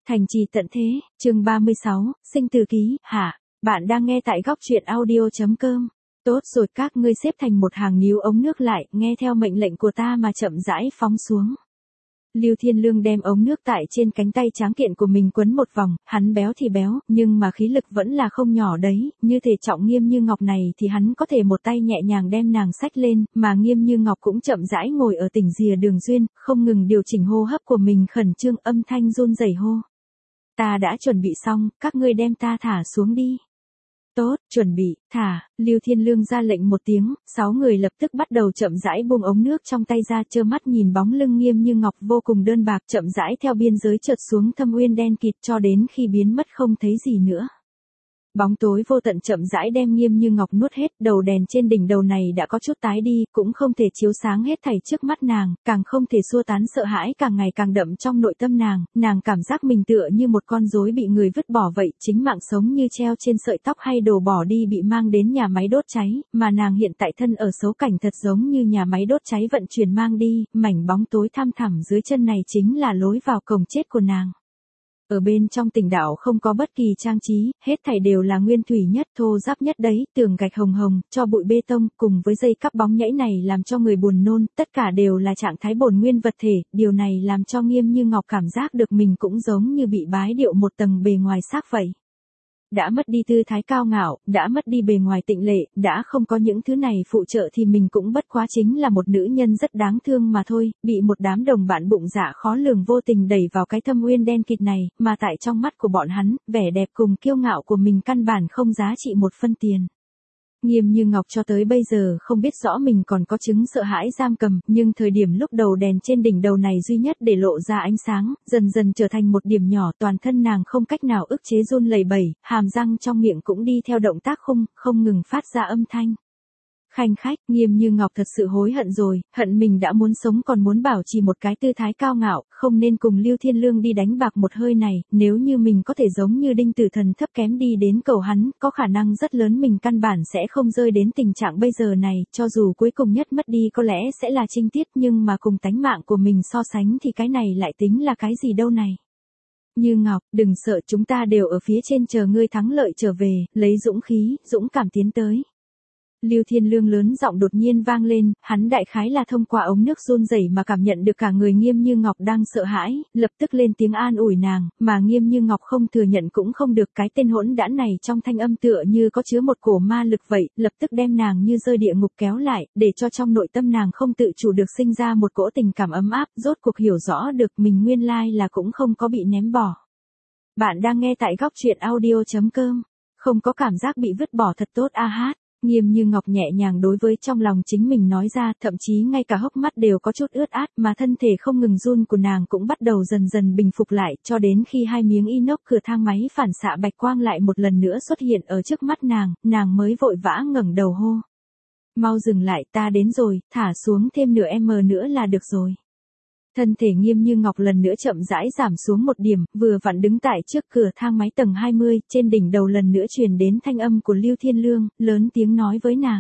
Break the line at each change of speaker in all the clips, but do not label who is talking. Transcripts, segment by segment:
Thành trì tận thế, chương 36, sinh từ ký, hạ. Bạn đang nghe tại góc truyện audio.com. Tốt rồi, các ngươi xếp thành một hàng níu ống nước lại, nghe theo mệnh lệnh của ta mà chậm rãi phóng xuống. Lưu Thiên Lương đem ống nước tại trên cánh tay tráng kiện của mình quấn một vòng, hắn béo thì béo, nhưng mà khí lực vẫn là không nhỏ đấy, như thể Trọng Nghiêm Như Ngọc này thì hắn có thể một tay nhẹ nhàng đem nàng xách lên, mà Nghiêm Như Ngọc cũng chậm rãi ngồi ở tỉnh rìa đường duyên, không ngừng điều chỉnh hô hấp của mình, khẩn trương âm thanh run rẩy hô. Ta đã chuẩn bị xong, các ngươi đem ta thả xuống đi. Tốt, chuẩn bị, thả, Lưu Thiên Lương ra lệnh một tiếng, 6 người lập tức bắt đầu chậm rãi buông ống nước trong tay ra, trơ mắt nhìn bóng lưng Nghiêm Như Ngọc vô cùng đơn bạc chậm rãi theo biên giới chợt xuống thâm uyên đen kịt cho đến khi biến mất không thấy gì nữa. Bóng tối vô tận chậm rãi đem Nghiêm Như Ngọc nuốt hết, đầu đèn trên đỉnh đầu này đã có chút tái đi, cũng không thể chiếu sáng hết thảy trước mắt nàng, càng không thể xua tán sợ hãi càng ngày càng đậm trong nội tâm nàng cảm giác mình tựa như một con rối bị người vứt bỏ vậy, chính mạng sống như treo trên sợi tóc hay đổ bỏ đi bị mang đến nhà máy đốt cháy, mà nàng hiện tại thân ở xấu cảnh thật giống như nhà máy đốt cháy vận chuyển mang đi, mảnh bóng tối thăm thẳm dưới chân này chính là lối vào cổng chết của nàng. Ở bên trong tỉnh đảo không có bất kỳ trang trí, hết thảy đều là nguyên thủy nhất, thô ráp nhất đấy, tường gạch hồng hồng, cho bụi bê tông, cùng với dây cắp bóng nhảy này làm cho người buồn nôn, tất cả đều là trạng thái bổn nguyên vật thể, điều này làm cho Nghiêm Như Ngọc cảm giác được mình cũng giống như bị bái điệu một tầng bề ngoài xác vậy. Đã mất đi tư thái cao ngạo, đã mất đi bề ngoài tịnh lệ, đã không có những thứ này phụ trợ thì mình cũng bất quá chính là một nữ nhân rất đáng thương mà thôi, bị một đám đồng bạn bụng dạ khó lường vô tình đẩy vào cái thâm uyên đen kịt này, mà tại trong mắt của bọn hắn, vẻ đẹp cùng kiêu ngạo của mình căn bản không giá trị một phân tiền. Nghiêm Như Ngọc cho tới bây giờ không biết rõ mình còn có chứng sợ hãi giam cầm, nhưng thời điểm lúc đầu đèn trên đỉnh đầu này duy nhất để lộ ra ánh sáng, dần dần trở thành một điểm nhỏ, toàn thân nàng không cách nào ức chế run lẩy bẩy, hàm răng trong miệng cũng đi theo động tác không ngừng phát ra âm thanh. Khanh khách, Nghiêm Như Ngọc thật sự hối hận rồi, hận mình đã muốn sống còn muốn bảo trì một cái tư thái cao ngạo, không nên cùng Lưu Thiên Lương đi đánh bạc một hơi này, nếu như mình có thể giống như Đinh Tử Thần thấp kém đi đến cầu hắn, có khả năng rất lớn mình căn bản sẽ không rơi đến tình trạng bây giờ này, cho dù cuối cùng nhất mất đi có lẽ sẽ là trinh tiết, nhưng mà cùng tánh mạng của mình so sánh thì cái này lại tính là cái gì đâu này. Như Ngọc, đừng sợ, chúng ta đều ở phía trên chờ ngươi thắng lợi trở về, lấy dũng khí, dũng cảm tiến tới. Lưu Thiên Lương lớn giọng đột nhiên vang lên, hắn đại khái là thông qua ống nước run rẩy mà cảm nhận được cả người Nghiêm Như Ngọc đang sợ hãi, lập tức lên tiếng an ủi nàng, mà Nghiêm Như Ngọc không thừa nhận cũng không được, cái tên hỗn đản này trong thanh âm tựa như có chứa một cổ ma lực vậy, lập tức đem nàng như rơi địa ngục kéo lại, để cho trong nội tâm nàng không tự chủ được sinh ra một cỗ tình cảm ấm áp, rốt cuộc hiểu rõ được mình nguyên lai là cũng không có bị ném bỏ. Bạn đang nghe tại góc truyện audio.com, không có cảm giác bị vứt bỏ thật tốt a hát. Nghiêm Như Ngọc nhẹ nhàng đối với trong lòng chính mình nói ra, thậm chí ngay cả hốc mắt đều có chút ướt át, mà thân thể không ngừng run của nàng cũng bắt đầu dần dần bình phục lại, cho đến khi hai miếng inox cửa thang máy phản xạ bạch quang lại một lần nữa xuất hiện ở trước mắt nàng mới vội vã ngẩng đầu hô. Mau dừng lại, ta đến rồi, thả xuống thêm nửa nữa là được rồi. Thân thể Nghiêm Như Ngọc lần nữa chậm rãi giảm xuống một điểm, vừa vặn đứng tại trước cửa thang máy tầng 20, trên đỉnh đầu lần nữa truyền đến thanh âm của Lưu Thiên Lương, lớn tiếng nói với nàng.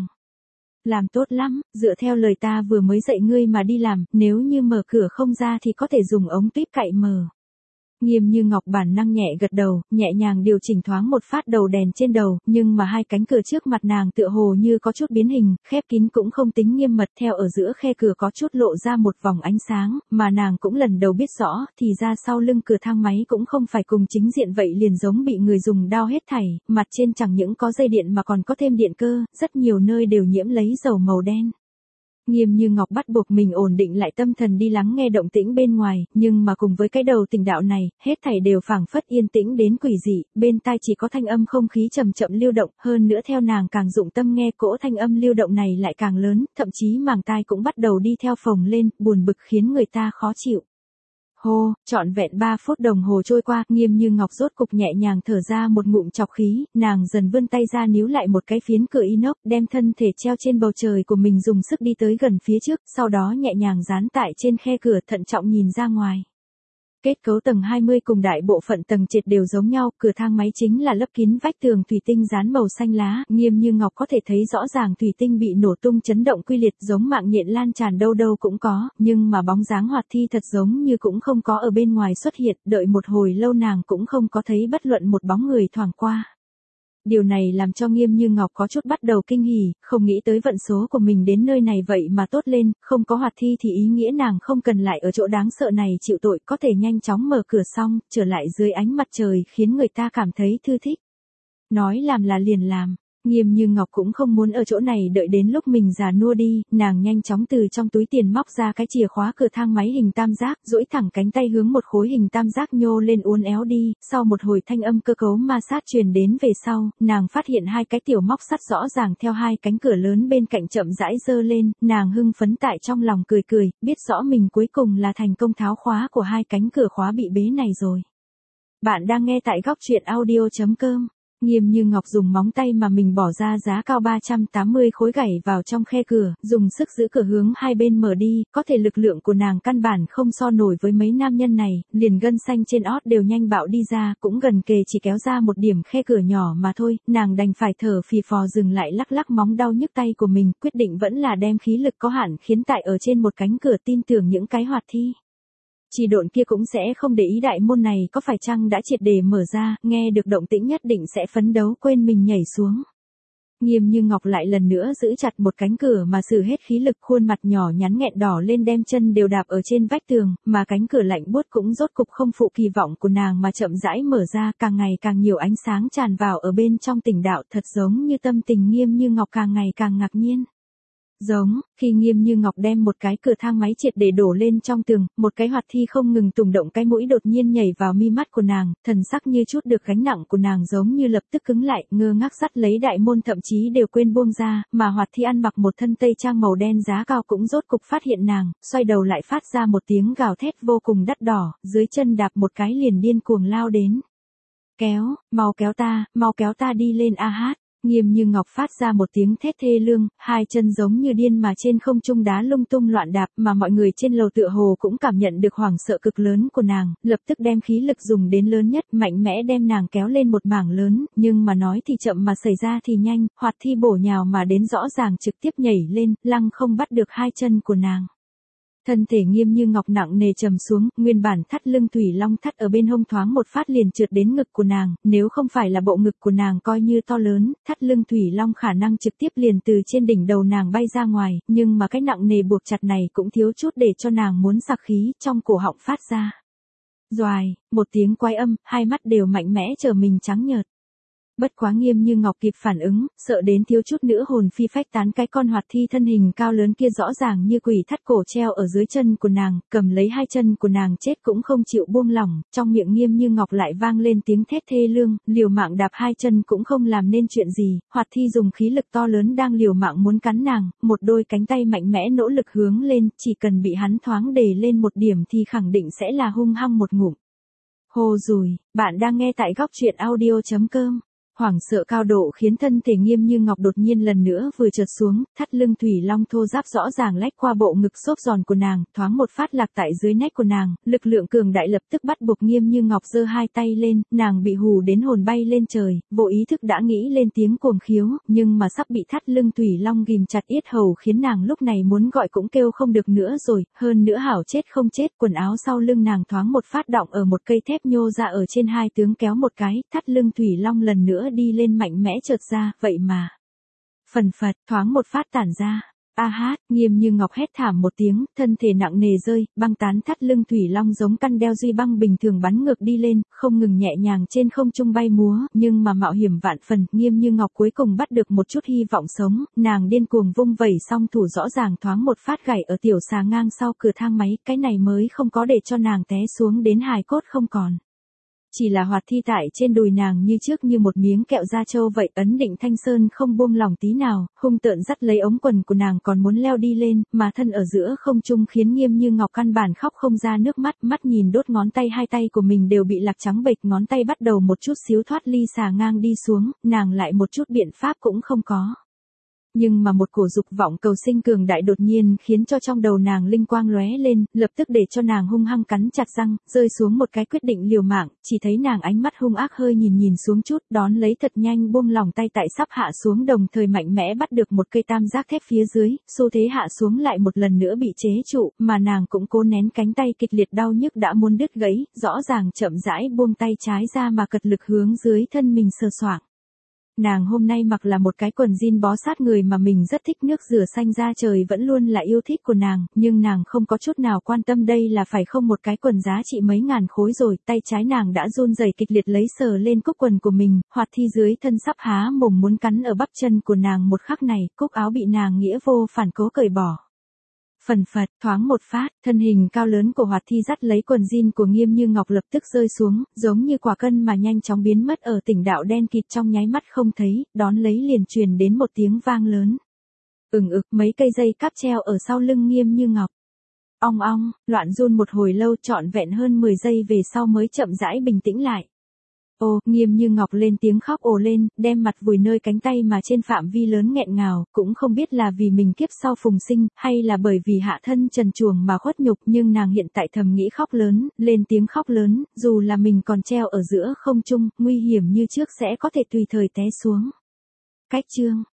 Làm tốt lắm, dựa theo lời ta vừa mới dạy ngươi mà đi làm, nếu như mở cửa không ra thì có thể dùng ống tuyếp cậy mở. Nghiêm Như Ngọc bản năng nhẹ gật đầu, nhẹ nhàng điều chỉnh thoáng một phát đầu đèn trên đầu, nhưng mà hai cánh cửa trước mặt nàng tựa hồ như có chút biến hình, khép kín cũng không tính nghiêm mật, theo ở giữa khe cửa có chút lộ ra một vòng ánh sáng, mà nàng cũng lần đầu biết rõ, thì ra sau lưng cửa thang máy cũng không phải cùng chính diện vậy liền giống bị người dùng đao hết thảy, mặt trên chẳng những có dây điện mà còn có thêm điện cơ, rất nhiều nơi đều nhiễm lấy dầu màu đen. Nghiêm Như Ngọc bắt buộc mình ổn định lại tâm thần đi lắng nghe động tĩnh bên ngoài, nhưng mà cùng với cái đầu tỉnh đạo này, hết thảy đều phảng phất yên tĩnh đến quỷ dị, bên tai chỉ có thanh âm không khí chậm chậm lưu động, hơn nữa theo nàng càng dụng tâm nghe cỗ thanh âm lưu động này lại càng lớn, thậm chí màng tai cũng bắt đầu đi theo phồng lên, buồn bực khiến người ta khó chịu. Hô, trọn vẹn 3 phút đồng hồ trôi qua, Nghiêm Như Ngọc rốt cục nhẹ nhàng thở ra một ngụm trọc khí, nàng dần vươn tay ra níu lại một cái phiến cửa inox, đem thân thể treo trên bầu trời của mình dùng sức đi tới gần phía trước, sau đó nhẹ nhàng dán tại trên khe cửa thận trọng nhìn ra ngoài. Kết cấu tầng 20 cùng đại bộ phận tầng trệt đều giống nhau, cửa thang máy chính là lấp kín vách tường thủy tinh dán màu xanh lá, Nghiêm Như Ngọc có thể thấy rõ ràng thủy tinh bị nổ tung chấn động quy liệt giống mạng nhện lan tràn đâu đâu cũng có, nhưng mà bóng dáng Hoạt Thi thật giống như cũng không có ở bên ngoài xuất hiện, đợi một hồi lâu nàng cũng không có thấy bất luận một bóng người thoảng qua. Điều này làm cho Nghiêm Như Ngọc có chút bắt đầu kinh hỉ, không nghĩ tới vận số của mình đến nơi này vậy mà tốt lên, không có Hoạt Thi thì ý nghĩa nàng không cần lại ở chỗ đáng sợ này chịu tội, có thể nhanh chóng mở cửa xong, trở lại dưới ánh mặt trời khiến người ta cảm thấy thư thích. Nói làm là liền làm. Nghiêm Như Ngọc cũng không muốn ở chỗ này đợi đến lúc mình già nua đi, nàng nhanh chóng từ trong túi tiền móc ra cái chìa khóa cửa thang máy hình tam giác, duỗi thẳng cánh tay hướng một khối hình tam giác nhô lên uốn éo đi, sau một hồi thanh âm cơ cấu ma sát truyền đến về sau, nàng phát hiện hai cái tiểu móc sắt rõ ràng theo hai cánh cửa lớn bên cạnh chậm rãi giơ lên, nàng hưng phấn tại trong lòng cười cười, biết rõ mình cuối cùng là thành công tháo khóa của hai cánh cửa khóa bị bế này rồi. Bạn đang nghe tại góc truyện audio.com. Nghiêm Như Ngọc dùng móng tay mà mình bỏ ra giá cao 380 khối gảy vào trong khe cửa, dùng sức giữ cửa hướng hai bên mở đi, có thể lực lượng của nàng căn bản không so nổi với mấy nam nhân này, liền gân xanh trên ót đều nhanh bạo đi ra, cũng gần kề chỉ kéo ra một điểm khe cửa nhỏ mà thôi, nàng đành phải thở phì phò dừng lại lắc lắc móng đau nhức tay của mình, quyết định vẫn là đem khí lực có hạn khiến tại ở trên một cánh cửa tin tưởng những cái Hoạt Thi. Chỉ độn kia cũng sẽ không để ý đại môn này có phải chăng đã triệt để mở ra, nghe được động tĩnh nhất định sẽ phấn đấu quên mình nhảy xuống. Nghiêm Như Ngọc lại lần nữa giữ chặt một cánh cửa mà sử hết khí lực, khuôn mặt nhỏ nhắn nghẹn đỏ lên, đem chân đều đạp ở trên vách tường, mà cánh cửa lạnh buốt cũng rốt cục không phụ kỳ vọng của nàng mà chậm rãi mở ra, càng ngày càng nhiều ánh sáng tràn vào ở bên trong tỉnh đạo, thật giống như tâm tình Nghiêm Như Ngọc càng ngày càng ngạc nhiên. Giống, khi Nghiêm Như Ngọc đem một cái cửa thang máy triệt để đổ lên trong tường, một cái Hoạt Thi không ngừng tùng động cái mũi đột nhiên nhảy vào mi mắt của nàng, thần sắc như chút được gánh nặng của nàng giống như lập tức cứng lại, ngơ ngác dắt lấy đại môn thậm chí đều quên buông ra, mà Hoạt Thi ăn mặc một thân tây trang màu đen giá cao cũng rốt cục phát hiện nàng, xoay đầu lại phát ra một tiếng gào thét vô cùng đắt đỏ, dưới chân đạp một cái liền điên cuồng lao đến. Mau kéo ta đi lên a hát. Nghiêm Như Ngọc phát ra một tiếng thét thê lương, hai chân giống như điên mà trên không trung đá lung tung loạn đạp, mà mọi người trên lầu tựa hồ cũng cảm nhận được hoảng sợ cực lớn của nàng, lập tức đem khí lực dùng đến lớn nhất, mạnh mẽ đem nàng kéo lên một mảng lớn, nhưng mà nói thì chậm mà xảy ra thì nhanh, Hoạt Thi bổ nhào mà đến rõ ràng trực tiếp nhảy lên, lăng không bắt được hai chân của nàng. Thân thể Nghiêm Như Ngọc nặng nề trầm xuống, nguyên bản thắt lưng thủy long thắt ở bên hông thoáng một phát liền trượt đến ngực của nàng, nếu không phải là bộ ngực của nàng coi như to lớn, thắt lưng thủy long khả năng trực tiếp liền từ trên đỉnh đầu nàng bay ra ngoài, nhưng mà cái nặng nề buộc chặt này cũng thiếu chút để cho nàng muốn sặc khí, trong cổ họng phát ra. Doài, một tiếng quái âm, hai mắt đều mạnh mẽ trở mình trắng nhợt. Bất quá Nghiêm Như Ngọc kịp phản ứng, sợ đến thiếu chút nữa hồn phi phách tán, cái con Hoạt Thi thân hình cao lớn kia rõ ràng như quỷ thắt cổ treo ở dưới chân của nàng, cầm lấy hai chân của nàng chết cũng không chịu buông lỏng, trong miệng Nghiêm Như Ngọc lại vang lên tiếng thét thê lương, liều mạng đạp hai chân cũng không làm nên chuyện gì, Hoạt Thi dùng khí lực to lớn đang liều mạng muốn cắn nàng, một đôi cánh tay mạnh mẽ nỗ lực hướng lên, chỉ cần bị hắn thoáng đề lên một điểm thì khẳng định sẽ là hung hăng một ngụm. Hồ dùi, bạn đang nghe tại góc truyện audio.com. Hoảng sợ cao độ khiến thân thể Nghiêm Như Ngọc đột nhiên lần nữa vừa trượt xuống, thắt lưng thủy long thô ráp rõ ràng lách qua bộ ngực xốp giòn của nàng, thoáng một phát lạc tại dưới nách của nàng, lực lượng cường đại lập tức bắt buộc Nghiêm Như Ngọc giơ hai tay lên, nàng bị hù đến hồn bay lên trời, vô ý thức đã nghĩ lên tiếng cuồng khiếu, nhưng mà sắp bị thắt lưng thủy long ghim chặt yết hầu khiến nàng lúc này muốn gọi cũng kêu không được nữa rồi, hơn nữa hảo chết không chết, quần áo sau lưng nàng thoáng một phát đọng ở một cây thép nhô ra ở trên hai tướng kéo một cái, thắt lưng thủy long lần nữa đi lên mạnh mẽ chợt ra, vậy mà. Phần phật, thoáng một phát tản ra. A hát, Nghiêm Như Ngọc hét thảm một tiếng, thân thể nặng nề rơi, băng tán thắt lưng thủy long giống căn đeo duy băng bình thường bắn ngược đi lên, không ngừng nhẹ nhàng trên không trung bay múa, nhưng mà mạo hiểm vạn phần, Nghiêm Như Ngọc cuối cùng bắt được một chút hy vọng sống, nàng điên cuồng vung vẩy song thủ rõ ràng thoáng một phát gảy ở tiểu xà ngang sau cửa thang máy, cái này mới không có để cho nàng té xuống đến hài cốt không còn. Chỉ là Hoạt Thi tại trên đùi nàng như trước như một miếng kẹo da trâu vậy, ấn định thanh sơn không buông lòng tí nào, hung tợn dắt lấy ống quần của nàng còn muốn leo đi lên, mà thân ở giữa không trung khiến Nghiêm Như Ngọc căn bản khóc không ra nước mắt, mắt nhìn đốt ngón tay hai tay của mình đều bị lạc trắng bệch, ngón tay bắt đầu một chút xíu thoát ly xà ngang đi xuống, nàng lại một chút biện pháp cũng không có. Nhưng mà một cổ dục vọng cầu sinh cường đại đột nhiên khiến cho trong đầu nàng linh quang lóe lên, lập tức để cho nàng hung hăng cắn chặt răng, rơi xuống một cái quyết định liều mạng, chỉ thấy nàng ánh mắt hung ác hơi nhìn xuống chút, đón lấy thật nhanh buông lỏng tay tại sắp hạ xuống đồng thời mạnh mẽ bắt được một cây tam giác thép phía dưới, xu thế hạ xuống lại một lần nữa bị chế trụ, mà nàng cũng cố nén cánh tay kịch liệt đau nhức đã muốn đứt gãy, rõ ràng chậm rãi buông tay trái ra mà cật lực hướng dưới thân mình sờ soạng. Nàng hôm nay mặc là một cái quần jean bó sát người mà mình rất thích, nước rửa xanh da trời vẫn luôn là yêu thích của nàng, nhưng nàng không có chút nào quan tâm đây là phải không một cái quần giá trị mấy ngàn khối rồi, tay trái nàng đã run rẩy kịch liệt lấy sờ lên cúc quần của mình, Hoạt Thi dưới thân sắp há mồm muốn cắn ở bắp chân của nàng một khắc này, cúc áo bị nàng nghĩa vô phản cố cởi bỏ. Phần phật, thoáng một phát, thân hình cao lớn của Hoạt Thi dắt lấy quần jean của Nghiêm Như Ngọc lập tức rơi xuống, giống như quả cân mà nhanh chóng biến mất ở tỉnh đạo đen kịt trong nháy mắt không thấy, đón lấy liền truyền đến một tiếng vang lớn. Mấy cây dây cáp treo ở sau lưng Nghiêm Như Ngọc. Ong ong, loạn run một hồi lâu trọn vẹn hơn 10 giây về sau mới chậm rãi bình tĩnh lại. Ô, Nghiêm Như Ngọc lên tiếng khóc ồ lên, đem mặt vùi nơi cánh tay mà trên phạm vi lớn nghẹn ngào, cũng không biết là vì mình kiếp sau phùng sinh, hay là bởi vì hạ thân trần truồng mà khuất nhục, nhưng nàng hiện tại thầm nghĩ khóc lớn, lên tiếng khóc lớn, dù là mình còn treo ở giữa không trung, nguy hiểm như trước sẽ có thể tùy thời té xuống. Cách chương